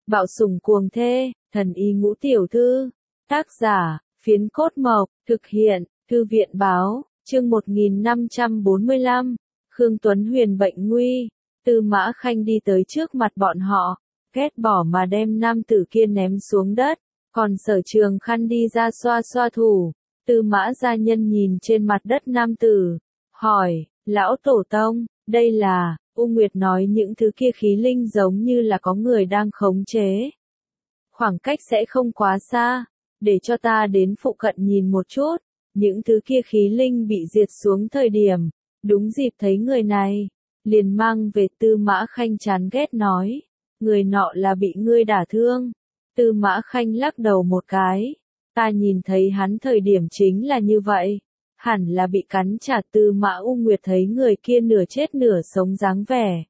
Bạo sủng cuồng thê, thần y ngũ tiểu thư. Tác giả, Phiến Cốt Mộc, thực hiện, Thư viện báo, chương 1545. Khương Tuấn Huyền bệnh nguy. Tư Mã Khanh đi tới trước mặt bọn họ, ghét bỏ mà đem nam tử kia ném xuống đất, còn Sở Trường Khăn đi ra xoa xoa thủ. Tư Mã gia nhân nhìn trên mặt đất nam tử, hỏi, lão tổ tông, đây là, U Nguyệt nói những thứ kia khí linh giống như là có người đang khống chế. Khoảng cách sẽ không quá xa, để cho ta đến phụ cận nhìn một chút, những thứ kia khí linh bị diệt xuống thời điểm, đúng dịp thấy người này, liền mang về. Tư Mã Khanh chán ghét nói, người nọ là bị ngươi đả thương. Tư Mã Khanh lắc đầu một cái, ta nhìn thấy hắn thời điểm chính là như vậy, hẳn là bị cắn trả. Tư Mã U Nguyệt thấy người kia nửa chết nửa sống dáng vẻ,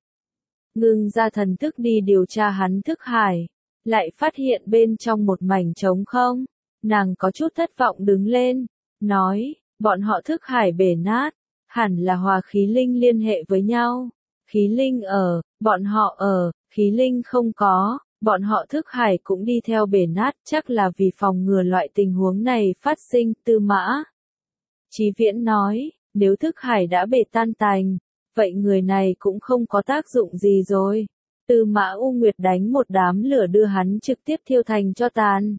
ngưng ra thần thức đi điều tra hắn thức hải, lại phát hiện bên trong một mảnh trống không, nàng có chút thất vọng đứng lên, nói, bọn họ thức hải bể nát, hẳn là hòa khí linh liên hệ với nhau, khí linh ở, bọn họ ở, khí linh không có, bọn họ thức hải cũng đi theo bể nát, chắc là vì phòng ngừa loại tình huống này phát sinh. Tư Mã Chí Viễn nói, nếu thức hải đã bể tan tành, vậy người này cũng không có tác dụng gì rồi. Tư Mã U Nguyệt đánh một đám lửa đưa hắn trực tiếp thiêu thành tro tàn.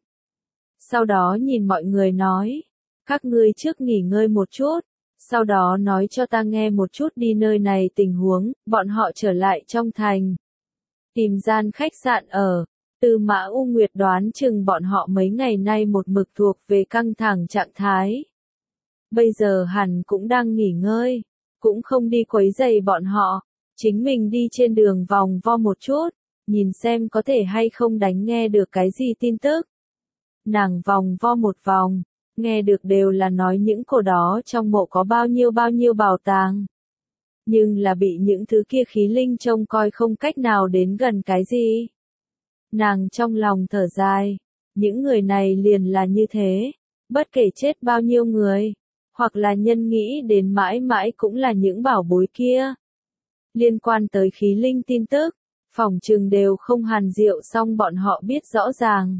Sau đó nhìn mọi người nói, các ngươi trước nghỉ ngơi một chút, sau đó nói cho ta nghe một chút đi nơi này tình huống. Bọn họ trở lại trong thành, tìm gian khách sạn ở. Tư Mã U Nguyệt đoán chừng bọn họ mấy ngày nay một mực thuộc về căng thẳng trạng thái. Bây giờ hẳn cũng đang nghỉ ngơi, cũng không đi quấy rầy bọn họ, chính mình đi trên đường vòng vo một chút, nhìn xem có thể hay không đánh nghe được cái gì tin tức. Nàng vòng vo một vòng, nghe được đều là nói những cổ đó trong mộ có bao nhiêu bảo tàng. Nhưng là bị những thứ kia khí linh trông coi không cách nào đến gần cái gì. Nàng trong lòng thở dài, những người này liền là như thế, bất kể chết bao nhiêu người, hoặc là nhân nghĩ đến mãi mãi cũng là những bảo bối kia. Liên quan tới khí linh tin tức, phỏng chừng đều không Hàn Diệu xong bọn họ biết rõ ràng.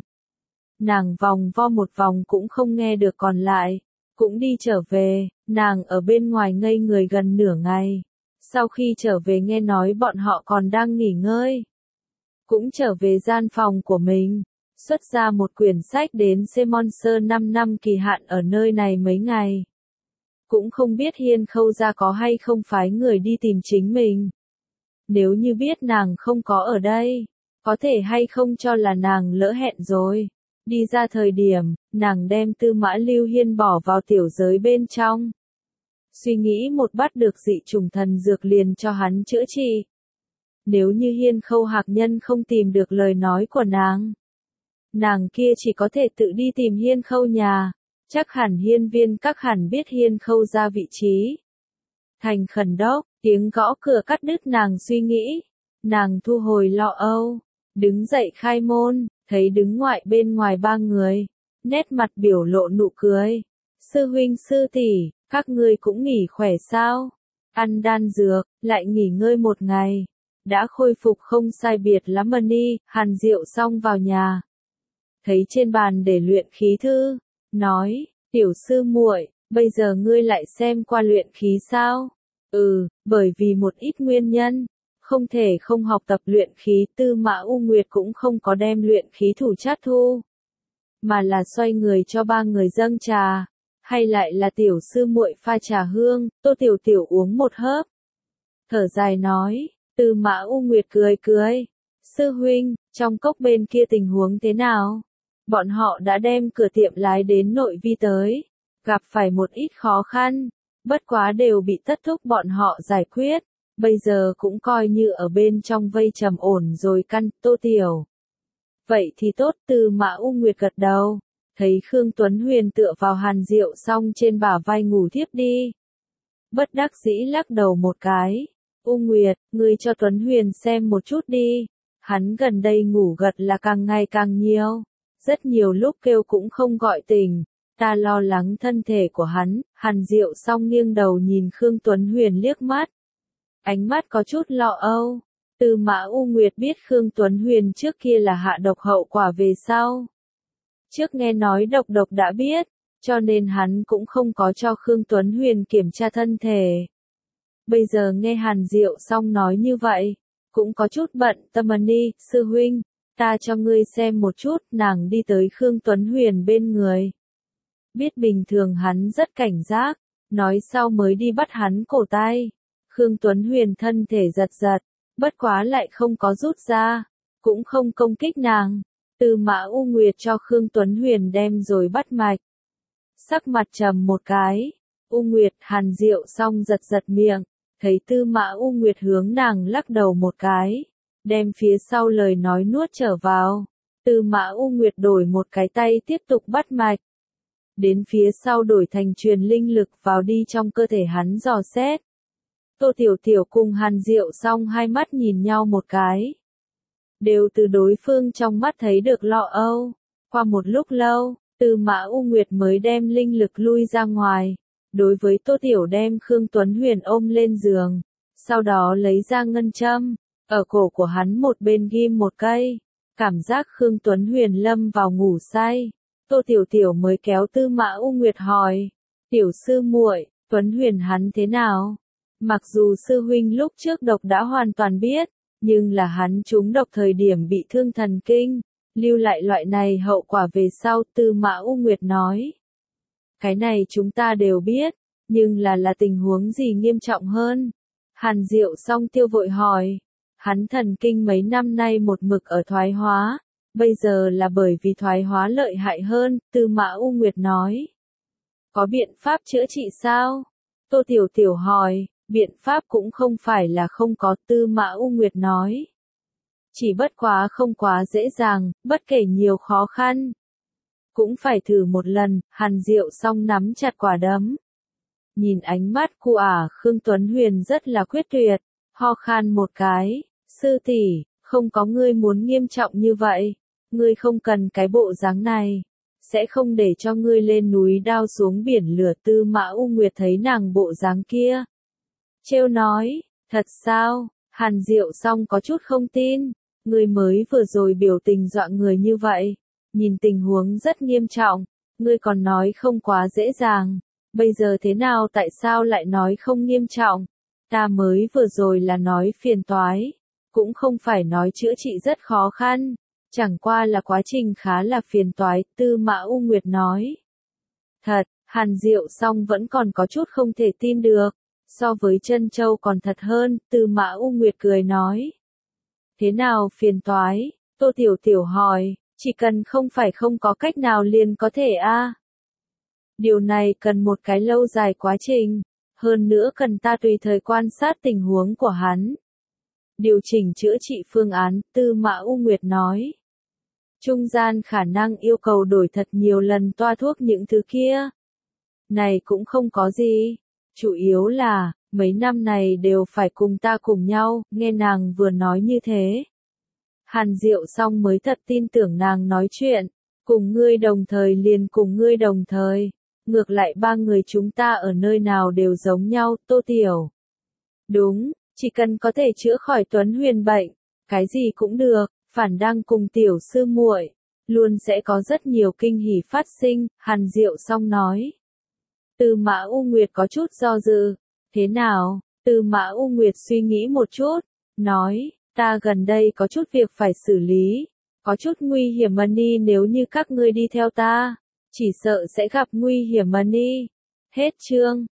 Nàng vòng vo một vòng cũng không nghe được còn lại, cũng đi trở về, nàng ở bên ngoài ngây người gần nửa ngày. Sau khi trở về nghe nói bọn họ còn đang nghỉ ngơi, cũng trở về gian phòng của mình, xuất ra một quyển sách đến Semon Sơn 5 năm kỳ hạn ở nơi này mấy ngày. Cũng không biết Hiên Khâu gia có hay không phái người đi tìm chính mình. Nếu như biết nàng không có ở đây, có thể hay không cho là nàng lỡ hẹn rồi. Đi ra thời điểm, nàng đem Tư Mã Lưu Hiên bỏ vào tiểu giới bên trong. Suy nghĩ một bắt được dị chủng thần dược liền cho hắn chữa trị. Nếu như Hiên Khâu hạc nhân không tìm được lời nói của nàng kia chỉ có thể tự đi tìm Hiên Khâu nhà. Chắc hẳn Hiên Viên các hẳn biết Hiên Khâu ra vị trí. Thành Khẩn Đốc, tiếng gõ cửa cắt đứt nàng suy nghĩ. Nàng thu hồi lo âu, đứng dậy khai môn, thấy đứng bên ngoài ba người, nét mặt biểu lộ nụ cười. Sư huynh sư tỷ, các ngươi cũng nghỉ khỏe sao? Ăn đan dược, lại nghỉ ngơi một ngày. Đã khôi phục không sai biệt lắm đi. Hàn Diệu xong vào nhà, thấy trên bàn để luyện khí thư, nói, tiểu sư muội, bây giờ ngươi lại xem qua luyện khí sao? Bởi vì một ít nguyên nhân, không thể không học tập luyện khí. Tư Mã U Nguyệt cũng không có đem luyện khí thủ chát thu, mà là xoay người cho ba người dâng trà, hay lại là tiểu sư muội pha trà hương. Tô Tiểu Tiểu uống một hớp, thở dài nói. Tư Mã U Nguyệt cười, sư huynh, trong cốc bên kia tình huống thế nào? Bọn họ đã đem cửa tiệm lái đến nội vi tới, gặp phải một ít khó khăn, bất quá đều bị Tất Thúc bọn họ giải quyết, bây giờ cũng coi như ở bên trong vây trầm ổn rồi. Tô Tiểu. Vậy thì tốt. Tư Mã U Nguyệt gật đầu, thấy Khương Tuấn Huyền tựa vào Hàn Diệu xong trên bả vai ngủ thiếp đi. Bất đắc dĩ lắc đầu một cái, U Nguyệt, ngươi cho Tuấn Huyền xem một chút đi, hắn gần đây ngủ gật là càng ngày càng nhiều. Rất nhiều lúc kêu cũng không gọi tỉnh, ta lo lắng thân thể của hắn. Hàn Diệu xong nghiêng đầu nhìn Khương Tuấn Huyền liếc mắt, ánh mắt có chút lo âu. Tư Mã U Nguyệt biết Khương Tuấn Huyền trước kia là hạ độc hậu quả về sau. Trước nghe nói độc đã biết, cho nên hắn cũng không có cho Khương Tuấn Huyền kiểm tra thân thể. Bây giờ nghe Hàn Diệu Song nói như vậy, cũng có chút bận tâm. Ni, sư huynh, ta cho ngươi xem một chút. Nàng đi tới Khương Tuấn Huyền bên người. Biết bình thường hắn rất cảnh giác, nói sau mới đi bắt hắn cổ tay. Khương Tuấn Huyền thân thể giật giật, bất quá lại không có rút ra, cũng không công kích nàng. Tư Mã U Nguyệt cho Khương Tuấn Huyền đem rồi bắt mạch. Sắc mặt trầm một cái, U Nguyệt. Hàn Diệu Song giật giật miệng, thấy Tư Mã U Nguyệt hướng nàng lắc đầu một cái, đem phía sau lời nói nuốt trở vào. Tư Mã U Nguyệt đổi một cái tay tiếp tục bắt mạch. Đến phía sau đổi thành truyền linh lực vào đi trong cơ thể hắn dò xét. Tô Tiểu Tiểu cùng Hàn Diệu Song hai mắt nhìn nhau một cái. Đều từ đối phương trong mắt thấy được lo âu. Qua một lúc lâu, Tư Mã U Nguyệt mới đem linh lực lui ra ngoài. Đối với Tô Tiểu đem Khương Tuấn Huyền ôm lên giường. Sau đó lấy ra ngân châm, ở cổ của hắn một bên ghim một cây. Cảm giác Khương Tuấn Huyền lâm vào ngủ say. Tô Tiểu Tiểu mới kéo Tư Mã U Nguyệt hỏi. Tiểu sư muội, Tuấn Huyền hắn thế nào? Mặc dù sư huynh lúc trước độc đã hoàn toàn biết, nhưng là hắn trúng độc thời điểm bị thương thần kinh, lưu lại loại này hậu quả về sau. Tư Mã U Nguyệt nói. Cái này chúng ta đều biết, nhưng là tình huống gì nghiêm trọng hơn? Hàn Diệu Song tiêu vội hỏi. Hắn thần kinh mấy năm nay một mực ở thoái hóa, bây giờ là bởi vì thoái hóa lợi hại hơn. Tư Mã U Nguyệt nói. Có biện pháp chữa trị sao? Tô Tiểu Tiểu hỏi. Biện pháp cũng không phải là không có. Tư Mã U Nguyệt nói. Chỉ bất quá không quá dễ dàng, bất kể nhiều khó khăn. Cũng phải thử một lần. Hàn Diệu Song nắm chặt quả đấm. Nhìn ánh mắt của Khương Tuấn Huyền rất là quyết tuyệt, ho khan một cái. Sư tỷ, không có ngươi muốn nghiêm trọng như vậy. Ngươi không cần cái bộ dáng này. Sẽ không để cho ngươi lên núi đao xuống biển lửa. Tư Mã U Nguyệt thấy nàng bộ dáng kia, trêu nói. Thật sao? Hàn Diệu Song có chút không tin. Ngươi mới vừa rồi biểu tình dọa người như vậy. Nhìn tình huống rất nghiêm trọng. Ngươi còn nói không quá dễ dàng. Bây giờ thế nào, tại sao lại nói không nghiêm trọng? Ta mới vừa rồi là nói phiền toái. Cũng không phải nói chữa trị rất khó khăn. Chẳng qua là quá trình khá là phiền toái. Tư Mã U Nguyệt nói. Thật, Hàn Diệu Song vẫn còn có chút không thể tin được. So với Trân Châu còn thật hơn. Tư Mã U Nguyệt cười nói. Thế nào phiền toái? Tô Tiểu Tiểu hỏi. Chỉ cần không phải không có cách nào liền có thể Điều này cần một cái lâu dài quá trình. Hơn nữa cần ta tùy thời quan sát tình huống của hắn. Điều chỉnh chữa trị phương án. Tư Mã U Nguyệt nói. Trung gian khả năng yêu cầu đổi thật nhiều lần toa thuốc những thứ kia. Này cũng không có gì. Chủ yếu là, mấy năm này đều phải cùng ta cùng nhau. Nghe nàng vừa nói như thế, Hàn Diệu Song mới thật tin tưởng nàng nói chuyện. Cùng ngươi đồng thời liền cùng ngươi đồng thời. Ngược lại ba người chúng ta ở nơi nào đều giống nhau. Tô Tiểu. Đúng, chỉ cần có thể chữa khỏi Tuấn Huyền bệnh, cái gì cũng được. Phản đang cùng tiểu sư muội, luôn sẽ có rất nhiều kinh hỉ phát sinh. Hàn Diệu Song nói. Tư Mã U Nguyệt có chút do dự. Thế nào? Tư Mã U Nguyệt suy nghĩ một chút, nói. Ta gần đây có chút việc phải xử lý. Có chút nguy hiểm. Ni, nếu như các ngươi đi theo ta, chỉ sợ sẽ gặp nguy hiểm. Ni. Hết chương.